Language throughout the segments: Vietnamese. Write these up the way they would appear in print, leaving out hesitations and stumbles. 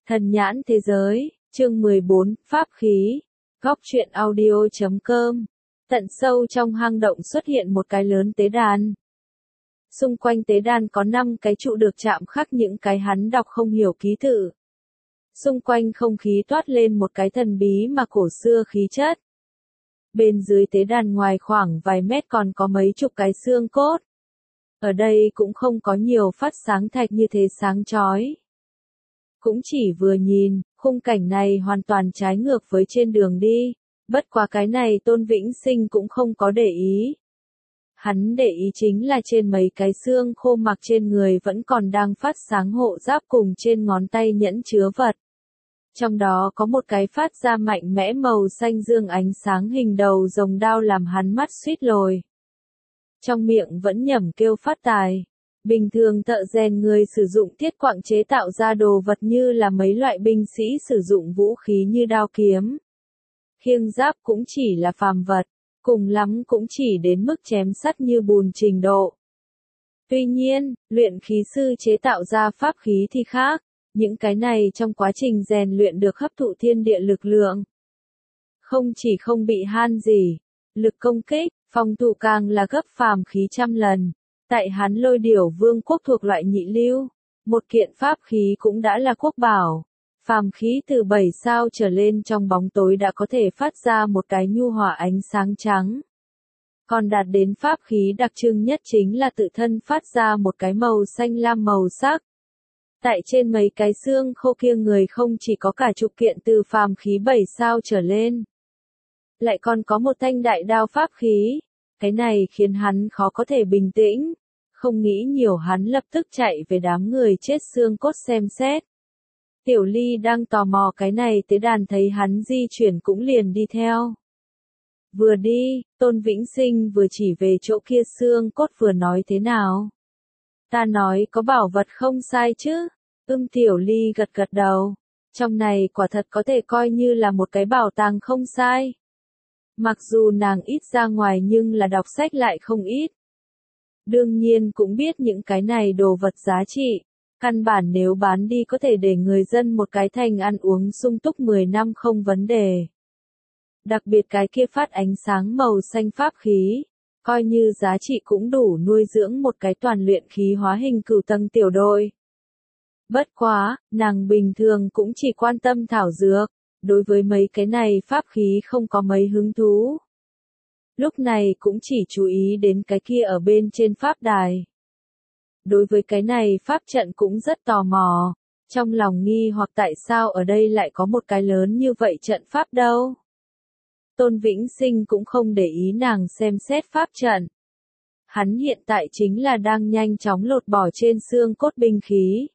Thần nhãn thế giới, chương 14, Pháp khí. Góc truyện audio.com. Tận sâu trong hang động xuất hiện một cái lớn tế đàn. Xung quanh tế đàn có 5 cái trụ được chạm khắc những cái hắn đọc không hiểu ký tự. Xung quanh không khí toát lên một cái thần bí mà cổ xưa khí chất. Bên dưới tế đàn ngoài khoảng vài mét còn có mấy chục cái xương cốt. Ở đây cũng không có nhiều phát sáng thạch như thế sáng chói. Cũng chỉ vừa nhìn, khung cảnh này hoàn toàn trái ngược với trên đường đi. Bất quá cái này Tôn Vĩnh Sinh cũng không có để ý. Hắn để ý chính là trên mấy cái xương khô mặc trên người vẫn còn đang phát sáng hộ giáp cùng trên ngón tay nhẫn chứa vật. Trong đó có một cái phát ra mạnh mẽ màu xanh dương ánh sáng hình đầu rồng đao làm hắn mắt suýt lồi. Trong miệng vẫn nhẩm kêu phát tài. Bình thường thợ rèn người sử dụng thiết quặng chế tạo ra đồ vật như là mấy loại binh sĩ sử dụng vũ khí như đao kiếm. Khiêng giáp cũng chỉ là phàm vật, cùng lắm cũng chỉ đến mức chém sắt như bùn trình độ. Tuy nhiên, luyện khí sư chế tạo ra pháp khí thì khác, những cái này trong quá trình rèn luyện được hấp thụ thiên địa lực lượng. Không chỉ không bị han gì, lực công kích, phòng thủ càng là gấp phàm khí trăm lần. Tại hắn Lôi Điểu Vương quốc thuộc loại nhị lưu, một kiện pháp khí cũng đã là quốc bảo. Phàm khí từ 7 sao trở lên trong bóng tối đã có thể phát ra một cái nhu hòa ánh sáng trắng. Còn đạt đến pháp khí đặc trưng nhất chính là tự thân phát ra một cái màu xanh lam màu sắc. Tại trên mấy cái xương khô kia người không chỉ có cả chục kiện từ phàm khí 7 sao trở lên. Lại còn có một thanh đại đao pháp khí. Cái này khiến hắn khó có thể bình tĩnh. Không nghĩ nhiều hắn lập tức chạy về đám người chết xương cốt xem xét. Tiểu Ly đang tò mò cái này tế đàn thấy hắn di chuyển cũng liền đi theo. Vừa đi, Tôn Vĩnh Sinh vừa chỉ về chỗ kia xương cốt vừa nói thế nào. Ta nói có bảo vật không sai chứ. Tiểu Ly gật gật đầu. Trong này quả thật có thể coi như là một cái bảo tàng không sai. Mặc dù nàng ít ra ngoài nhưng là đọc sách lại không ít. Đương nhiên cũng biết những cái này đồ vật giá trị. Căn bản nếu bán đi có thể để người dân một cái thành ăn uống sung túc 10 năm không vấn đề. Đặc biệt cái kia phát ánh sáng màu xanh pháp khí. Coi như giá trị cũng đủ nuôi dưỡng một cái toàn luyện khí hóa hình cửu tầng tiểu đội. Bất quá, nàng bình thường cũng chỉ quan tâm thảo dược. Đối với mấy cái này pháp khí không có mấy hứng thú. Lúc này cũng chỉ chú ý đến cái kia ở bên trên pháp đài. Đối với cái này pháp trận cũng rất tò mò. Trong lòng nghi hoặc tại sao ở đây lại có một cái lớn như vậy trận pháp đâu. Tôn Vĩnh Sinh cũng không để ý nàng xem xét pháp trận. Hắn hiện tại chính là đang nhanh chóng lột bỏ trên xương cốt binh khí.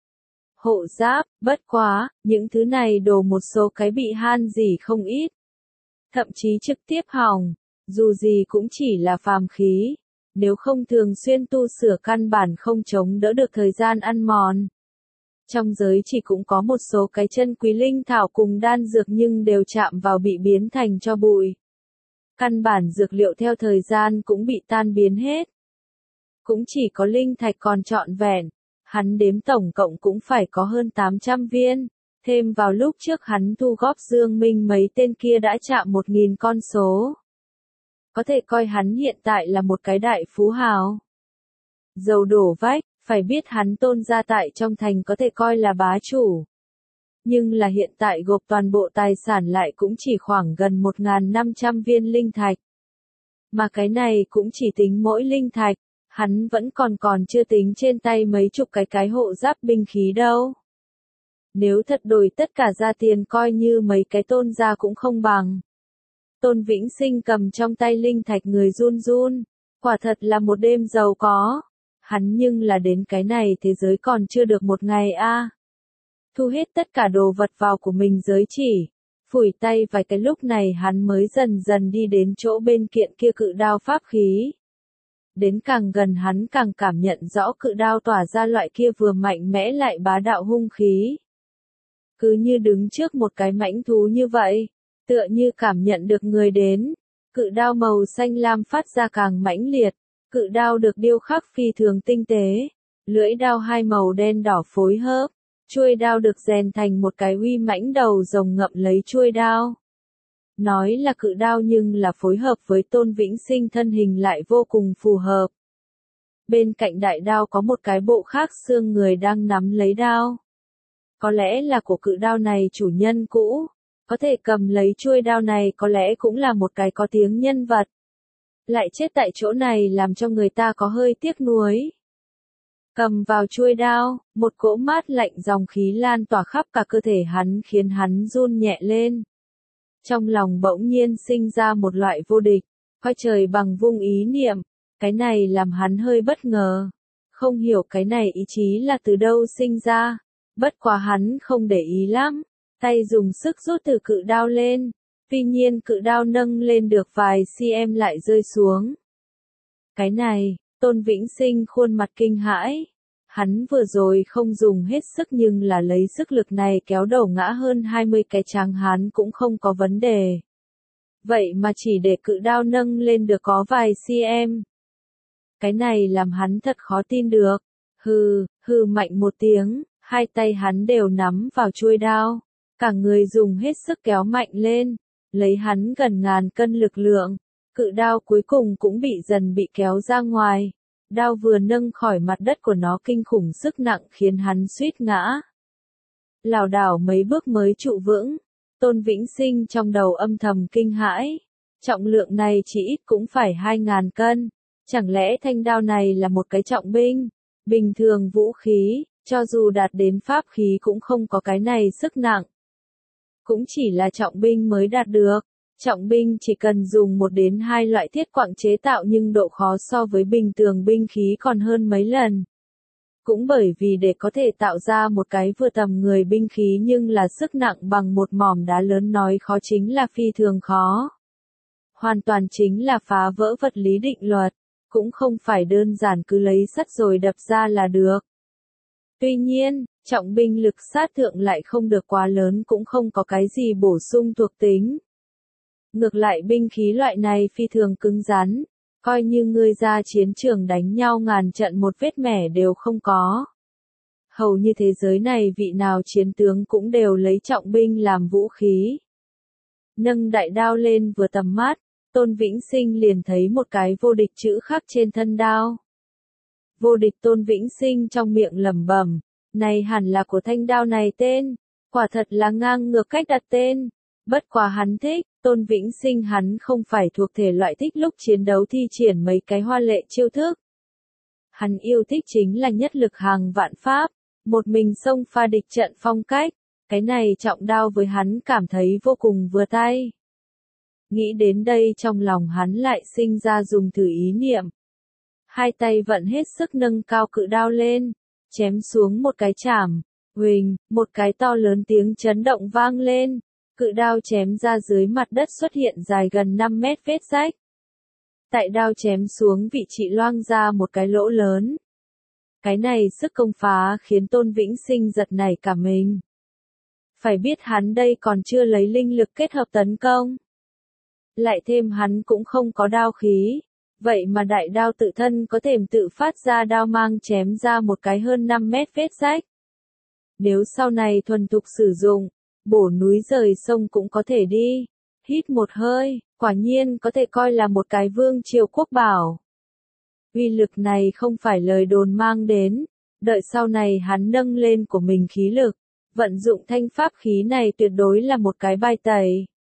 Hộ giáp, bất quá, những thứ này đổ một số cái bị han gì không ít. Thậm chí trực tiếp hỏng, dù gì cũng chỉ là phàm khí. Nếu không thường xuyên tu sửa căn bản không chống đỡ được thời gian ăn mòn. Trong giới chỉ cũng có một số cái chân quý linh thảo cùng đan dược nhưng đều chạm vào bị biến thành tro bụi. Căn bản dược liệu theo thời gian cũng bị tan biến hết. Cũng chỉ có linh thạch còn trọn vẹn. Hắn đếm tổng cộng cũng phải có hơn 800 viên, thêm vào lúc trước hắn thu góp Dương Minh mấy tên kia đã chạm 1000 con số. Có thể coi hắn hiện tại là một cái đại phú hào. Dầu đổ vách, phải biết hắn Tôn gia tại trong thành có thể coi là bá chủ. Nhưng là hiện tại gộp toàn bộ tài sản lại cũng chỉ khoảng gần 1500 viên linh thạch. Mà cái này cũng chỉ tính mỗi linh thạch. Hắn vẫn còn chưa tính trên tay mấy chục cái hộ giáp binh khí đâu. Nếu thật đổi tất cả ra tiền coi như mấy cái Tôn gia cũng không bằng. Tôn Vĩnh Sinh cầm trong tay linh thạch người run run. Quả thật là một đêm giàu có. Hắn nhưng là đến cái này thế giới còn chưa được một ngày a. Thu hết tất cả đồ vật vào của mình giới chỉ. Phủi tay vài cái lúc này hắn mới dần dần đi đến chỗ bên kiện kia cự đao pháp khí. Đến càng gần hắn càng cảm nhận rõ cự đao tỏa ra loại kia vừa mạnh mẽ lại bá đạo hung khí. Cứ như đứng trước một cái mãnh thú như vậy, tựa như cảm nhận được người đến. Cự đao màu xanh lam phát ra càng mãnh liệt, cự đao được điêu khắc phi thường tinh tế, lưỡi đao hai màu đen đỏ phối hợp, Chuôi đao được rèn thành một cái uy mãnh đầu rồng ngậm lấy chuôi đao. Nói là cự đao nhưng là phối hợp với Tôn Vĩnh Sinh thân hình lại vô cùng phù hợp. Bên cạnh đại đao có một cái bộ khác xương người đang nắm lấy đao. Có lẽ là của cự đao này chủ nhân cũ, có thể cầm lấy chuôi đao này có lẽ cũng là một cái có tiếng nhân vật. Lại chết tại chỗ này làm cho người ta có hơi tiếc nuối. Cầm vào chuôi đao, một cỗ mát lạnh dòng khí lan tỏa khắp cả cơ thể hắn khiến hắn run nhẹ lên. Trong lòng bỗng nhiên sinh ra một loại vô địch, coi trời bằng vung ý niệm, cái này làm hắn hơi bất ngờ. Không hiểu cái này ý chí là từ đâu sinh ra, bất quá hắn không để ý lắm, tay dùng sức rút từ cự đao lên, tuy nhiên cự đao nâng lên được vài cm lại rơi xuống. Cái này, Tôn Vĩnh Sinh khuôn mặt kinh hãi. Hắn vừa rồi không dùng hết sức nhưng là lấy sức lực này kéo đầu ngã hơn 20 cái tráng hán cũng không có vấn đề. Vậy mà chỉ để cự đao nâng lên được có vài cm. Cái này làm hắn thật khó tin được. Hừ mạnh một tiếng, hai tay hắn đều nắm vào chuôi đao. Cả người dùng hết sức kéo mạnh lên, lấy hắn gần ngàn cân lực lượng. Cự đao cuối cùng cũng dần bị kéo ra ngoài. Đao vừa nâng khỏi mặt đất của nó kinh khủng sức nặng khiến hắn suýt ngã. Lảo đảo mấy bước mới trụ vững, Tôn Vĩnh Sinh trong đầu âm thầm kinh hãi. Trọng lượng này chỉ ít cũng phải 2.000 cân. Chẳng lẽ thanh đao này là một cái trọng binh? Bình thường vũ khí, cho dù đạt đến pháp khí cũng không có cái này sức nặng. Cũng chỉ là trọng binh mới đạt được. Trọng binh chỉ cần dùng 1 đến 2 loại thiết quặng chế tạo nhưng độ khó so với bình thường binh khí còn hơn mấy lần. Cũng bởi vì để có thể tạo ra một cái vừa tầm người binh khí nhưng là sức nặng bằng một mỏm đá lớn nói khó chính là phi thường khó. Hoàn toàn chính là phá vỡ vật lý định luật, cũng không phải đơn giản cứ lấy sắt rồi đập ra là được. Tuy nhiên, trọng binh lực sát thượng lại không được quá lớn cũng không có cái gì bổ sung thuộc tính. Ngược lại binh khí loại này phi thường cứng rắn, coi như ngươi ra chiến trường đánh nhau ngàn trận một vết mẻ đều không có. Hầu như thế giới này vị nào chiến tướng cũng đều lấy trọng binh làm vũ khí. Nâng đại đao lên vừa tầm mắt, Tôn Vĩnh Sinh liền thấy một cái vô địch chữ khắc trên thân đao. Vô địch Tôn Vĩnh Sinh trong miệng lẩm bẩm, này hẳn là của thanh đao này tên, quả thật là ngang ngược cách đặt tên. Bất quá hắn thích, Tôn Vĩnh Sinh hắn không phải thuộc thể loại thích lúc chiến đấu thi triển mấy cái hoa lệ chiêu thức. Hắn yêu thích chính là nhất lực hàng vạn pháp, một mình xông pha địch trận phong cách, cái này trọng đao với hắn cảm thấy vô cùng vừa tay. Nghĩ đến đây trong lòng hắn lại sinh ra dùng thử ý niệm. Hai tay vận hết sức nâng cao cự đao lên, chém xuống một cái chảm, huỳnh, một cái to lớn tiếng chấn động vang lên. Cự đao chém ra dưới mặt đất xuất hiện dài gần 5 mét vết rách. Tại đao chém xuống vị trí loang ra một cái lỗ lớn. Cái này sức công phá khiến Tôn Vĩnh Sinh giật nảy cả mình. Phải biết hắn đây còn chưa lấy linh lực kết hợp tấn công. Lại thêm hắn cũng không có đao khí. Vậy mà đại đao tự thân có thể tự phát ra đao mang chém ra một cái hơn 5 mét vết rách. Nếu sau này thuần thục sử dụng, bổ núi rời sông cũng có thể đi. Hít một hơi, quả nhiên có thể coi là một cái vương triều quốc bảo. Uy lực này không phải lời đồn mang đến, đợi sau này hắn nâng lên của mình khí lực, vận dụng thanh pháp khí này tuyệt đối là một cái bài tẩy.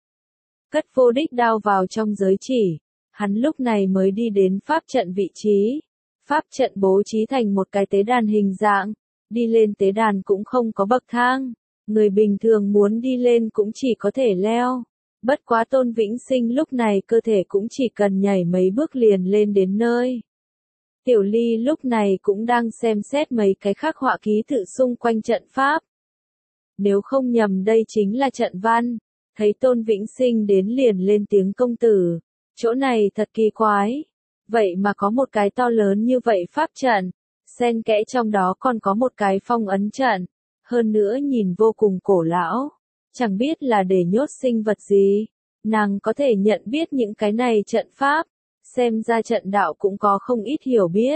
Cất vô địch đao vào trong giới chỉ, hắn lúc này mới đi đến pháp trận vị trí. Pháp trận bố trí thành một cái tế đàn hình dạng, đi lên tế đàn cũng không có bậc thang. Người bình thường muốn đi lên cũng chỉ có thể leo. Bất quá Tôn Vĩnh Sinh lúc này cơ thể cũng chỉ cần nhảy mấy bước liền lên đến nơi. Tiểu Ly lúc này cũng đang xem xét mấy cái khắc họa ký tự xung quanh trận pháp. Nếu không nhầm đây chính là trận văn. Thấy Tôn Vĩnh Sinh đến liền lên tiếng công tử. Chỗ này thật kỳ quái. Vậy mà có một cái to lớn như vậy pháp trận. Xen kẽ trong đó còn có một cái phong ấn trận. Hơn nữa nhìn vô cùng cổ lão, chẳng biết là để nhốt sinh vật gì. Nàng có thể nhận biết những cái này trận pháp, xem ra trận đạo cũng có không ít hiểu biết,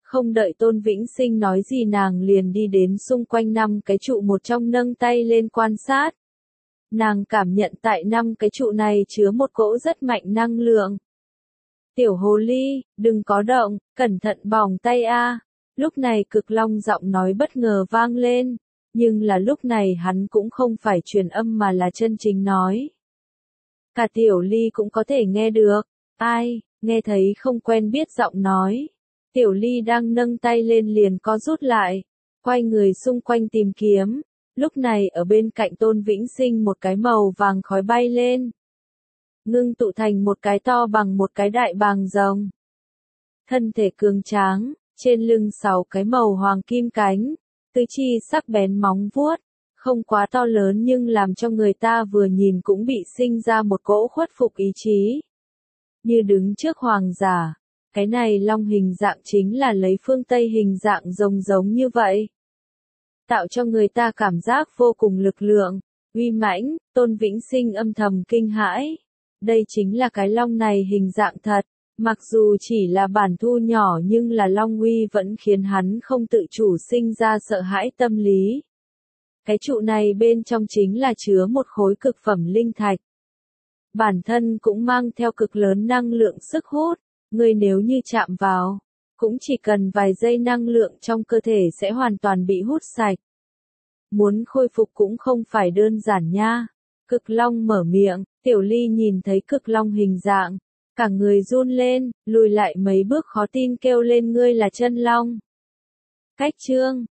Không đợi Tôn Vĩnh Sinh nói gì nàng liền đi đến xung quanh 5 cái trụ một trong nâng tay lên quan sát. Nàng cảm nhận tại 5 cái trụ này chứa một cỗ rất mạnh năng lượng. Tiểu hồ ly, đừng có động, cẩn thận bỏng tay a. Lúc này Cực Long giọng nói bất ngờ vang lên, nhưng là lúc này hắn cũng không phải truyền âm mà là chân chính nói. Cả Tiểu Ly cũng có thể nghe được, ai, nghe thấy không quen biết giọng nói. Tiểu Ly đang nâng tay lên liền co rút lại, quay người xung quanh tìm kiếm. Lúc này ở bên cạnh Tôn Vĩnh Sinh một cái màu vàng khói bay lên. Ngưng tụ thành một cái to bằng một cái đại bàng rồng. Thân thể cường tráng, trên lưng 6 cái màu hoàng kim cánh, tứ chi sắc bén móng vuốt, không quá to lớn nhưng làm cho người ta vừa nhìn cũng bị sinh ra một cỗ khuất phục ý chí. Như đứng trước hoàng giả, cái này long hình dạng chính là lấy phương Tây hình dạng rồng giống như vậy. Tạo cho người ta cảm giác vô cùng lực lượng, uy mãnh, Tôn Vĩnh Sinh âm thầm kinh hãi. Đây chính là cái long này hình dạng thật, mặc dù chỉ là bản thu nhỏ nhưng là long uy vẫn khiến hắn không tự chủ sinh ra sợ hãi tâm lý. Cái trụ này bên trong chính là chứa một khối cực phẩm linh thạch. Bản thân cũng mang theo cực lớn năng lượng sức hút, người nếu như chạm vào, cũng chỉ cần vài giây năng lượng trong cơ thể sẽ hoàn toàn bị hút sạch. Muốn khôi phục cũng không phải đơn giản nha. Cực Long mở miệng, Tiểu Ly nhìn thấy Cực Long hình dạng, cả người run lên, lùi lại mấy bước khó tin kêu lên ngươi là chân long. Cách chương